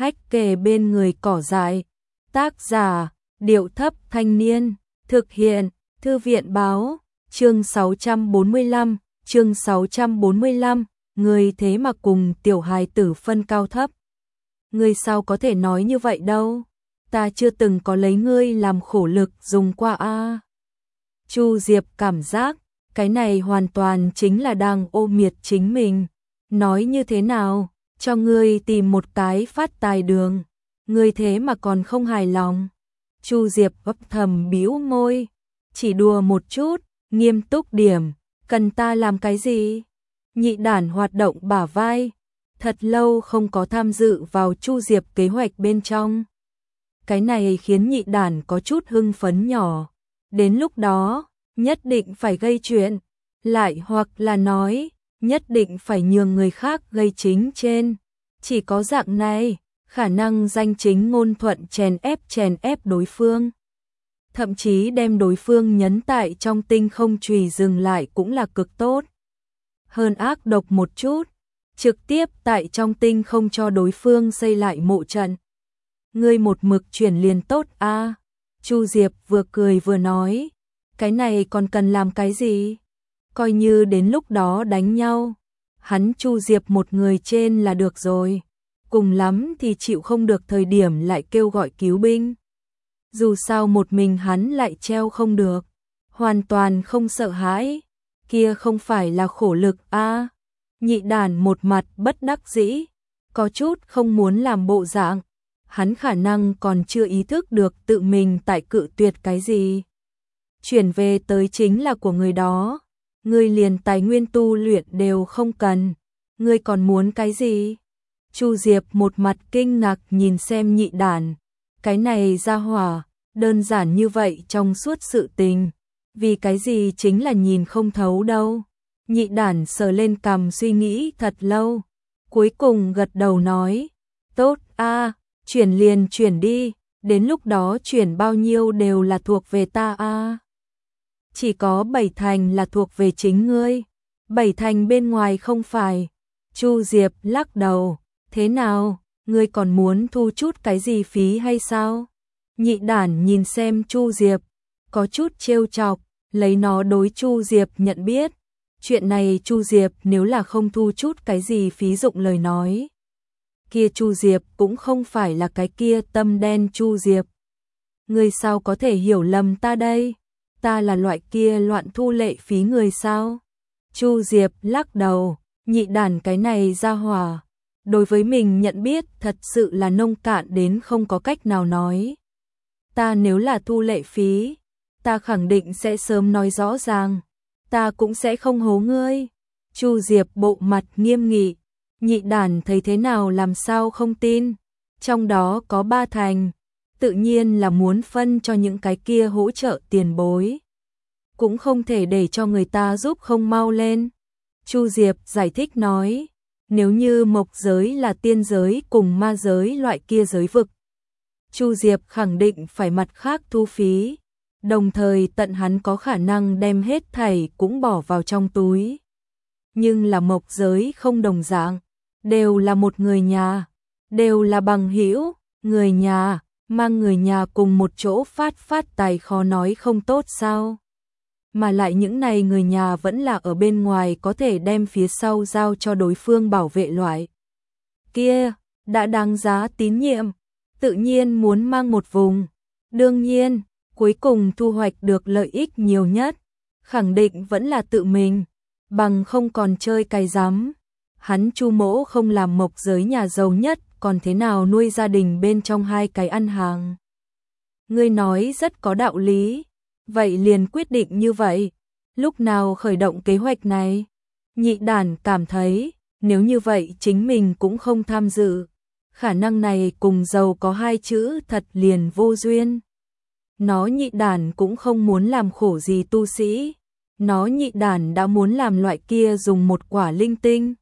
hách kề bên người cỏ dại. Tác giả, Điệu Thấp Thanh Niên. Thực hiện, Thư viện báo. Chương 645, chương 645, người thế mà cùng tiểu hài tử phân cao thấp. Ngươi sao có thể nói như vậy đâu, ta chưa từng có lấy ngươi làm khổ lực dùng qua a. Chu Diệp cảm giác, cái này hoàn toàn chính là đang ô miệt chính mình. Nói như thế nào, cho ngươi tìm một cái phát tài đường, ngươi thế mà còn không hài lòng. Chu Diệp ấp thầm bĩu môi, chỉ đùa một chút, nghiêm túc điểm, cần ta làm cái gì? Nhị đản hoạt động bả vai, thật lâu không có tham dự vào Chu Diệp kế hoạch bên trong. Cái này khiến nhị đản có chút hưng phấn nhỏ, đến lúc đó, nhất định phải gây chuyện, lại hoặc là nói, nhất định phải nhường người khác gây chính trên. Chỉ có dạng này, khả năng danh chính ngôn thuận chèn ép đối phương. Thậm chí đem đối phương nhấn tại trong tinh không chùy dừng lại cũng là cực tốt. Hơn ác độc một chút, trực tiếp tại trong tinh không cho đối phương xây lại mộ trận. Ngươi một mực chuyển liền tốt a. Chu Diệp vừa cười vừa nói, cái này còn cần làm cái gì? Coi như đến lúc đó đánh nhau, hắn Chu Diệp một người trên là được rồi. Cùng lắm thì chịu không được thời điểm lại kêu gọi cứu binh. Dù sao một mình hắn lại treo không được, hoàn toàn không sợ hãi, kia không phải là khổ lực a. Nhị đản một mặt bất đắc dĩ, có chút không muốn làm bộ dạng, hắn khả năng còn chưa ý thức được tự mình tại cự tuyệt cái gì. Chuyển về tới chính là của người đó, ngươi liền tài nguyên tu luyện đều không cần, ngươi còn muốn cái gì? Chu Diệp một mặt kinh ngạc nhìn xem nhị đản, cái này ra hỏa, đơn giản như vậy trong suốt sự tình, vì cái gì chính là nhìn không thấu đâu. Nhị đản sờ lên cằm suy nghĩ thật lâu, cuối cùng gật đầu nói, tốt a, chuyển liền chuyển đi, đến lúc đó chuyển bao nhiêu đều là thuộc về ta a. Chỉ có 7 thành là thuộc về chính ngươi, 7 thành bên ngoài không phải. Chu Diệp lắc đầu, thế nào, ngươi còn muốn thu chút cái gì phí hay sao? Nhị đản nhìn xem Chu Diệp, có chút trêu chọc, lấy nó đối Chu Diệp nhận biết. Chuyện này Chu Diệp nếu là không thu chút cái gì phí dụng lời nói, kia Chu Diệp cũng không phải là cái kia tâm đen Chu Diệp. Ngươi sao có thể hiểu lầm ta đây? Ta là loại kia loạn thu lệ phí người sao? Chu Diệp lắc đầu, nhị đản cái này ra hỏa, đối với mình nhận biết thật sự là nông cạn đến không có cách nào nói. Ta nếu là thu lệ phí, ta khẳng định sẽ sớm nói rõ ràng, ta cũng sẽ không hố ngươi. Chu Diệp bộ mặt nghiêm nghị, nhị đản thấy thế nào làm sao không tin, trong đó có 3 thành, tự nhiên là muốn phân cho những cái kia hỗ trợ tiền bối. Cũng không thể để cho người ta giúp không mau lên. Chu Diệp giải thích nói, nếu như mộc giới là tiên giới cùng ma giới loại kia giới vực, Chu Diệp khẳng định phải mặt khác thu phí, đồng thời tận hắn có khả năng đem hết thảy cũng bỏ vào trong túi. Nhưng là mộc giới không đồng dạng, đều là một người nhà, đều là bằng hữu, người nhà, mang người nhà cùng một chỗ phát tài khó nói không tốt sao? Mà lại những này người nhà vẫn là ở bên ngoài có thể đem phía sau giao cho đối phương bảo vệ loại. Kia, đã đáng giá tín nhiệm, tự nhiên muốn mang một vùng. Đương nhiên, cuối cùng thu hoạch được lợi ích nhiều nhất, khẳng định vẫn là tự mình, bằng không còn chơi cày rắm. Hắn Chu mỗ không làm mộc giới nhà giàu nhất, còn thế nào nuôi gia đình bên trong 2 cái ăn hàng. Ngươi nói rất có đạo lý, vậy liền quyết định như vậy. Lúc nào khởi động kế hoạch này? Nhị đản cảm thấy, nếu như vậy chính mình cũng không tham dự. Khả năng này cùng giàu có 2 chữ thật liền vô duyên. Nó nhị đản cũng không muốn làm khổ gì tu sĩ. Nó nhị đản đã muốn làm loại kia dùng một quả linh tinh.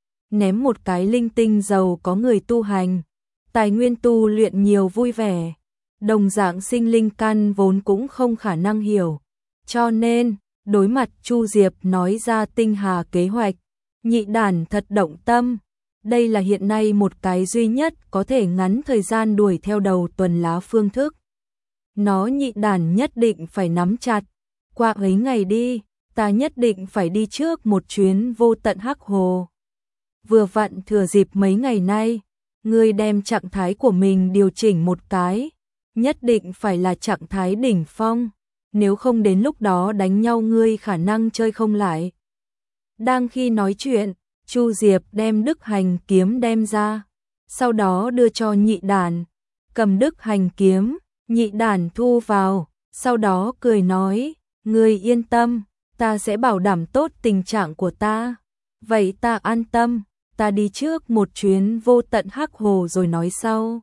Ném một cái linh tinh giàu có người tu hành. Tài nguyên tu luyện nhiều vui vẻ. Đồng dạng sinh linh căn vốn cũng không khả năng hiểu. Cho nên, đối mặt Chu Diệp nói ra tinh hà kế hoạch, nhị đản thật động tâm, Đây là hiện nay một cái duy nhất có thể ngắn thời gian đuổi theo đầu tuần lá phương thức. Nó Nhị Đản nhất định phải nắm chặt. Qua ấy ngày đi, ta nhất định phải đi trước một chuyến vô tận Hắc Hồ. Vừa vặn thừa dịp mấy ngày nay, ngươi đem trạng thái của mình điều chỉnh một cái, nhất định phải là trạng thái đỉnh phong, nếu không đến lúc đó đánh nhau ngươi khả năng chơi không lại. Đang khi nói chuyện, Chu Diệp đem Đức Hành kiếm đem ra, sau đó đưa cho Nhị Đản, cầm Đức Hành kiếm, Nhị Đản thu vào, sau đó cười nói, ngươi yên tâm, ta sẽ bảo đảm tốt tình trạng của ta. Vậy ta an tâm, ta đi trước một chuyến vô tận Hắc Hồ rồi nói sau.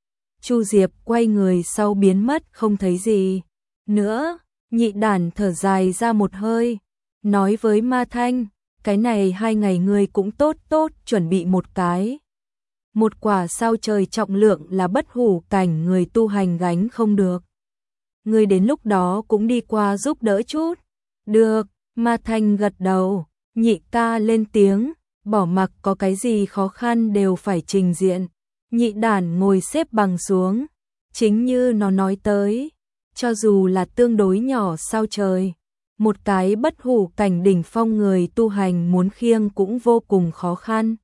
Chu Diệp quay người sau biến mất không thấy gì nữa. Nhị Đản thở dài ra một hơi, nói với Ma Thanh, cái này 2 ngày ngươi cũng tốt chuẩn bị một cái. Một quả sao trời trọng lượng là bất hủ cảnh người tu hành gánh không được. Ngươi đến lúc đó cũng đi qua giúp đỡ chút. Được, Ma Thanh gật đầu, Nhị ca lên tiếng, bỏ mặc có cái gì khó khăn đều phải trình diện. Nhị Đản ngồi xếp bằng xuống, chính như nó nói tới, cho dù là tương đối nhỏ sao trời, một cái bất hủ cảnh đỉnh phong người tu hành muốn khiêng cũng vô cùng khó khăn.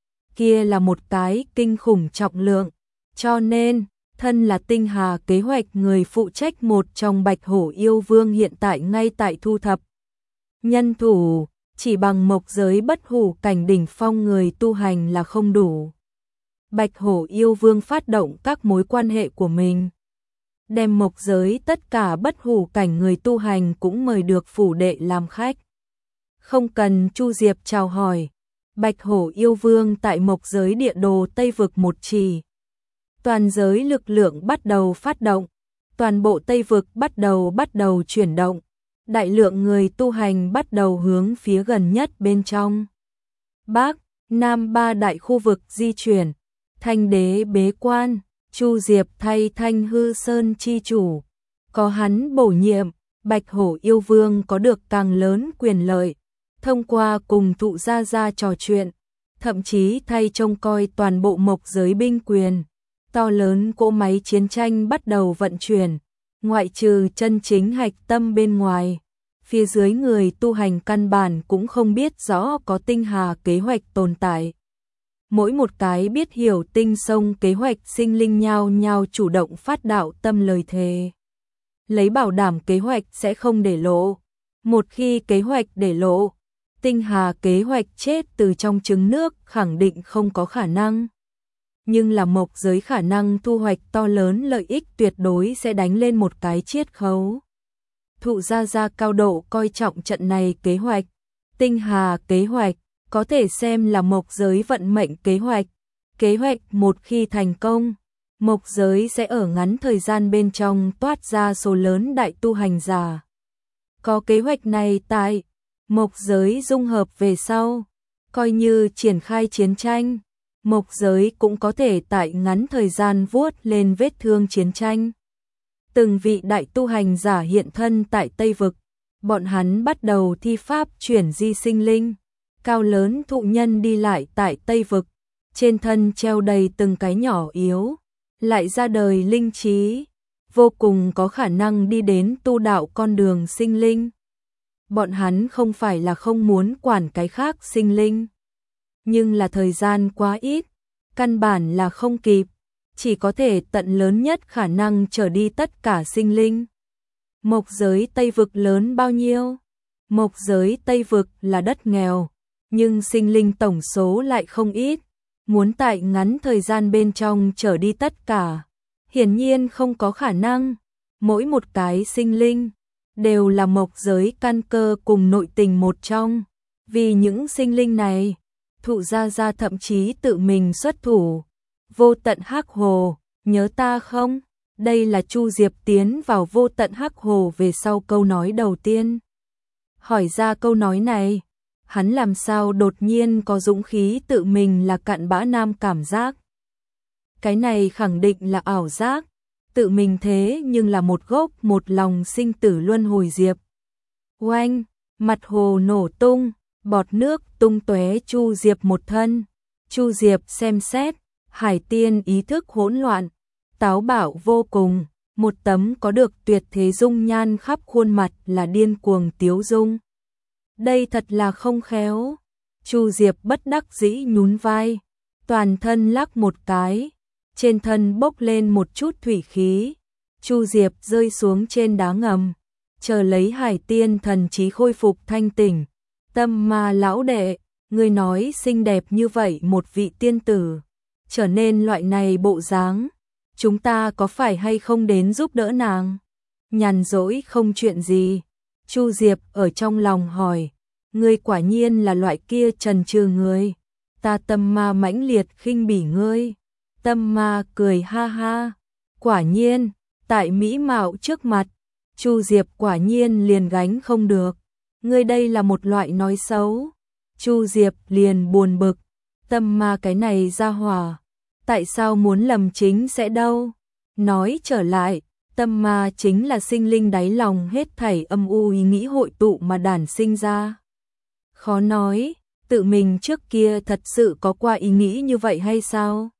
Kia là một cái kinh khủng trọng lượng, cho nên, thân là Tinh Hà kế hoạch người phụ trách một trong Bạch Hổ Yêu Vương hiện tại ngay tại thu thập nhân thủ, chỉ bằng mộc giới bất hủ cảnh đỉnh phong người tu hành là không đủ. Bạch Hổ Yêu Vương phát động các mối quan hệ của mình, đem mộc giới tất cả bất hủ cảnh người tu hành cũng mời được phủ đệ làm khách. Không cần Chu Diệp chào hỏi, Bạch Hổ Yêu Vương tại mộc giới địa đồ Tây Vực một chỉ. Toàn giới lực lượng bắt đầu phát động, toàn bộ Tây Vực bắt đầu chuyển động, đại lượng người tu hành bắt đầu hướng phía gần nhất bên trong. Bắc, Nam 3 đại khu vực di chuyển, Thanh Đế bế quan, Chu Diệp thay Thanh Hư Sơn chi chủ. Có hắn bổ nhiệm, Bạch Hổ Yêu Vương có được càng lớn quyền lợi, thông qua cùng Thụ Gia Gia trò chuyện, thậm chí thay trông coi toàn bộ mộc giới binh quyền. To lớn cỗ máy chiến tranh bắt đầu vận chuyển, ngoại trừ chân chính hạch tâm bên ngoài. Phía dưới người tu hành căn bản cũng không biết rõ có Tinh Hà kế hoạch tồn tại. Mỗi một cái biết hiểu tinh sông kế hoạch sinh linh nhao nhao chủ động phát đạo tâm lời thề. Lấy bảo đảm kế hoạch sẽ không để lộ. Một khi kế hoạch để lộ, Tinh Hà kế hoạch chết từ trong trứng nước khẳng định không có khả năng. Nhưng là mộc giới khả năng thu hoạch to lớn lợi ích tuyệt đối sẽ đánh lên một cái chiết khấu. Thụ Gia Gia cao độ coi trọng trận này kế hoạch. Tinh Hà kế hoạch có thể xem là mộc giới vận mệnh kế hoạch. Kế hoạch một khi thành công, mộc giới sẽ ở ngắn thời gian bên trong toát ra số lớn đại tu hành giả. Có kế hoạch này tại mộc giới dung hợp về sau, coi như triển khai chiến tranh, mộc giới cũng có thể tại ngắn thời gian vuốt lên vết thương chiến tranh. Từng vị đại tu hành giả hiện thân tại Tây Vực, bọn hắn bắt đầu thi pháp chuyển di sinh linh. Cao lớn thụ nhân đi lại tại Tây Vực, trên thân treo đầy từng cái nhỏ yếu, lại ra đời linh trí, vô cùng có khả năng đi đến tu đạo con đường sinh linh. Bọn hắn không phải là không muốn quản cái khác sinh linh, nhưng là thời gian quá ít, căn bản là không kịp, chỉ có thể tận lớn nhất khả năng trở đi tất cả sinh linh. Mộc giới Tây Vực lớn bao nhiêu? Mộc giới Tây Vực là đất nghèo, nhưng sinh linh tổng số lại không ít, muốn tại ngắn thời gian bên trong trở đi tất cả, hiển nhiên không có khả năng. Mỗi một cái sinh linh đều là mộc giới căn cơ cùng nội tình một trong, vì những sinh linh này, Thụ Gia Gia thậm chí tự mình xuất thủ. Vô tận Hắc Hồ, nhớ ta không? Đây là Chu Diệp tiến vào vô tận Hắc Hồ về sau câu nói đầu tiên. Hỏi ra câu nói này, hắn làm sao đột nhiên có dũng khí tự mình là cặn bã nam cảm giác. Cái này khẳng định là ảo giác, tự mình thế nhưng là một gốc một lòng sinh tử luân hồi diệp. Oanh, mặt hồ nổ tung, bọt nước tung tóe, Chu Diệp một thân Chu Diệp xem xét, Hải Tiên ý thức hỗn loạn, táo bạo vô cùng, một tấm có được tuyệt thế dung nhan khắp khuôn mặt là điên cuồng tiếu dung. Đây thật là không khéo. Chu Diệp bất đắc dĩ nhún vai, toàn thân lắc một cái, trên thân bốc lên một chút thủy khí. Chu Diệp rơi xuống trên đá ngầm, chờ lấy Hải Tiên thần trí khôi phục thanh tỉnh. Tâm Ma lão đệ, ngươi nói xinh đẹp như vậy một vị tiên tử, trở nên loại này bộ dáng, chúng ta có phải hay không đến giúp đỡ nàng? Nhàn rỗi không chuyện gì. Chu Diệp ở trong lòng hỏi, ngươi quả nhiên là loại kia trần trừ người, ta Tâm Ma mãnh liệt khinh bỉ ngươi. Tâm Ma cười ha ha, quả nhiên, tại mỹ mạo trước mặt, Chu Diệp quả nhiên liền gánh không được, ngươi đây là một loại nói xấu. Chu Diệp liền buồn bực, Tâm Ma cái này ra hỏa, tại sao muốn lầm chính sẽ đâu? Nói trở lại, Tâm Ma chính là sinh linh đáy lòng hết thảy âm u ý nghĩ hội tụ mà đản sinh ra. Khó nói, tự mình trước kia thật sự có qua ý nghĩ như vậy hay sao?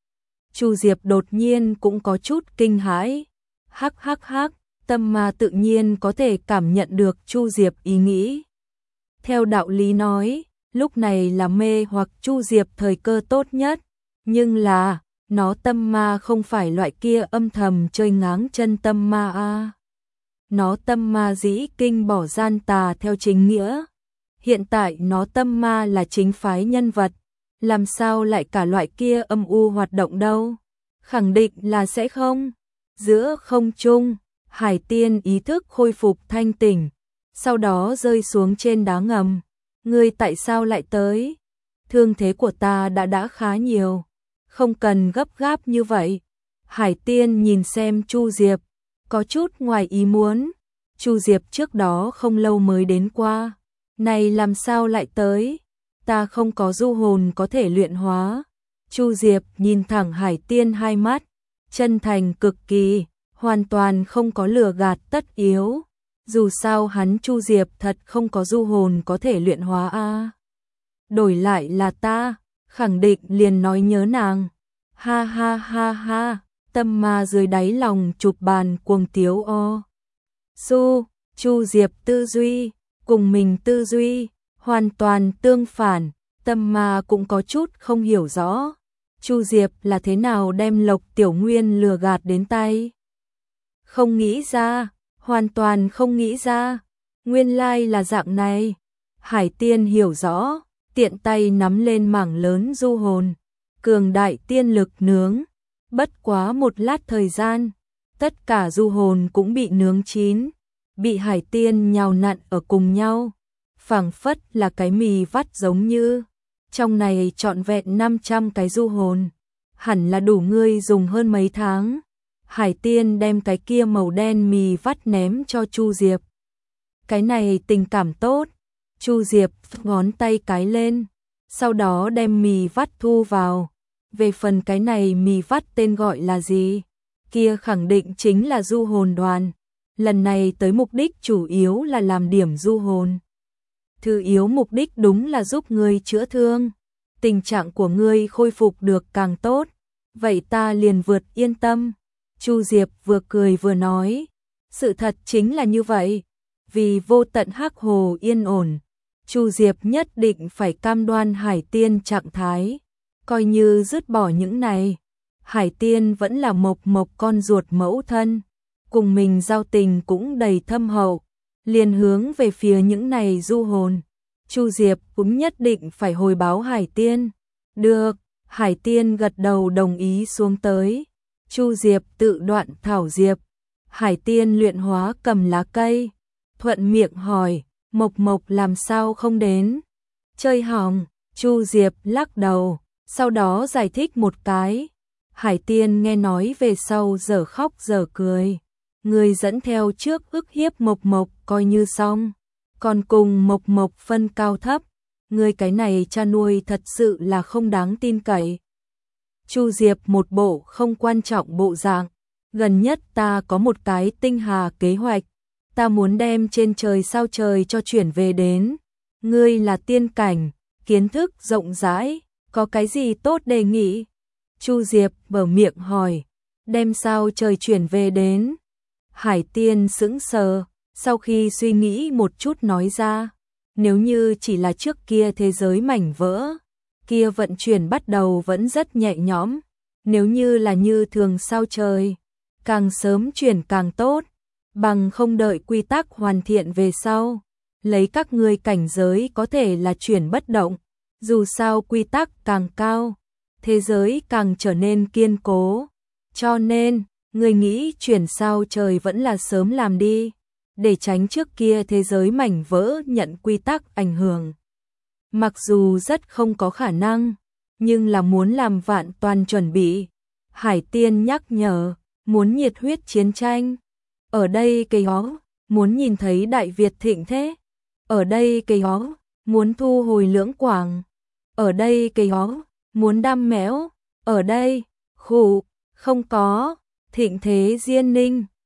Chu Diệp đột nhiên cũng có chút kinh hãi. Hắc hắc hắc, Tâm Ma tự nhiên có thể cảm nhận được Chu Diệp ý nghĩ. Theo đạo lý nói, lúc này là mê hoặc Chu Diệp thời cơ tốt nhất, nhưng là, nó Tâm Ma không phải loại kia âm thầm chơi ngáng chân Tâm Ma a. Nó Tâm Ma dĩ kinh bỏ gian tà theo chính nghĩa. Hiện tại nó Tâm Ma là chính phái nhân vật, làm sao lại cả loại kia âm u hoạt động đâu? Khẳng định là sẽ không. Giữa không trung, Hải Tiên ý thức khôi phục thanh tỉnh, sau đó rơi xuống trên đá ngầm. Ngươi tại sao lại tới? Thương thế của ta đã khá nhiều, không cần gấp gáp như vậy. Hải Tiên nhìn xem Chu Diệp, có chút ngoài ý muốn. Chu Diệp trước đó không lâu mới đến qua, này làm sao lại tới? Ta không có du hồn có thể luyện hóa. Chu Diệp nhìn thẳng Hải Tiên hai mắt, chân thành cực kỳ, hoàn toàn không có lừa gạt tất yếu. Dù sao hắn Chu Diệp thật không có du hồn có thể luyện hóa a. Đổi lại là ta, khẳng định liền nói nhớ nàng. Ha ha ha ha, Tâm Ma dưới đáy lòng chụp bàn cuồng tiếu o. Chu Diệp tư duy, cùng mình tư duy, hoàn toàn tương phản. Tâm Ma cũng có chút không hiểu rõ, Chu Diệp là thế nào đem Lộc Tiểu Nguyên lừa gạt đến tay. Không nghĩ ra, hoàn toàn không nghĩ ra, nguyên lai là dạng này. Hải Tiên hiểu rõ, tiện tay nắm lên mảng lớn du hồn, cường đại tiên lực nướng. Bất quá một lát thời gian, tất cả du hồn cũng bị nướng chín, bị Hải Tiên nhào nặn ở cùng nhau, phảng phất là cái mì vắt giống như. Trong này trọn vẹn 500 cái du hồn, hẳn là đủ ngươi dùng hơn mấy tháng. Hải Tiên đem cái kia màu đen mì vắt ném cho Chu Diệp. Cái này tình cảm tốt. Chu Diệp ngón tay cái lên, sau đó đem mì vắt thu vào. Về phần cái này mì vắt tên gọi là gì? Kia khẳng định chính là du hồn đoàn. Lần này tới mục đích chủ yếu là làm điểm du hồn. Thứ yếu mục đích đúng là giúp ngươi chữa thương. Tình trạng của ngươi khôi phục được càng tốt, vậy ta liền vượt yên tâm. Chu Diệp vừa cười vừa nói, sự thật chính là như vậy. Vì vô tận hắc hồ yên ổn, Chu Diệp nhất định phải cam đoan Hải Tiên trạng thái. Coi như dứt bỏ những này, Hải Tiên vẫn là mộc con ruột mẫu thân, cùng mình giao tình cũng đầy thâm hậu, liền hướng về phía những này du hồn. Chu Diệp cũng nhất định phải hồi báo Hải Tiên. Được, Hải Tiên gật đầu đồng ý xuống tới. Chu Diệp tự đoạn thảo diệp, Hải Tiên luyện hóa cầm lá cây. Thuận miệng hỏi, Mộc làm sao không đến? Chơi hỏng. Chu Diệp lắc đầu, sau đó giải thích một cái. Hải Tiên nghe nói về sau giờ khóc giờ cười. Người dẫn theo trước ức hiếp Mộc coi như xong, còn cùng Mộc phân cao thấp. Người cái này cha nuôi thật sự là không đáng tin cậy. Chu Diệp một bộ không quan trọng bộ dạng. Gần nhất ta có một cái tinh hà kế hoạch. Ta muốn đem trên trời sao trời cho chuyển về đến. Ngươi là tiên cảnh, kiến thức rộng rãi, Có cái gì tốt đề nghị? Chu Diệp mở miệng hỏi. Đem sao trời chuyển về đến. Hải Tiên sững sờ, sau khi suy nghĩ một chút nói ra. Nếu như chỉ là trước kia thế giới mảnh vỡ, kia vận chuyển bắt đầu vẫn rất nhẹ nhõm. Nếu như là như thường sao trời, càng sớm chuyển càng tốt, bằng không đợi quy tắc hoàn thiện về sau. Lấy các ngươi cảnh giới có thể là chuyển bất động, dù sao quy tắc càng cao, thế giới càng trở nên kiên cố. Cho nên, người nghĩ chuyển sao trời vẫn là sớm làm đi, để tránh trước kia thế giới mảnh vỡ nhận quy tắc ảnh hưởng. Mặc dù rất không có khả năng, nhưng là muốn làm vạn toàn chuẩn bị. Hải Tiên nhắc nhở, muốn nhiệt huyết chiến tranh. Ở đây cây ó, muốn nhìn thấy Đại Việt thịnh thế. Ở đây cây ó, muốn thu hồi Lưỡng Quảng. Ở đây cây ó, muốn đam mẽo. Ở đây, khụ, không có, thịnh thế Diên Ninh.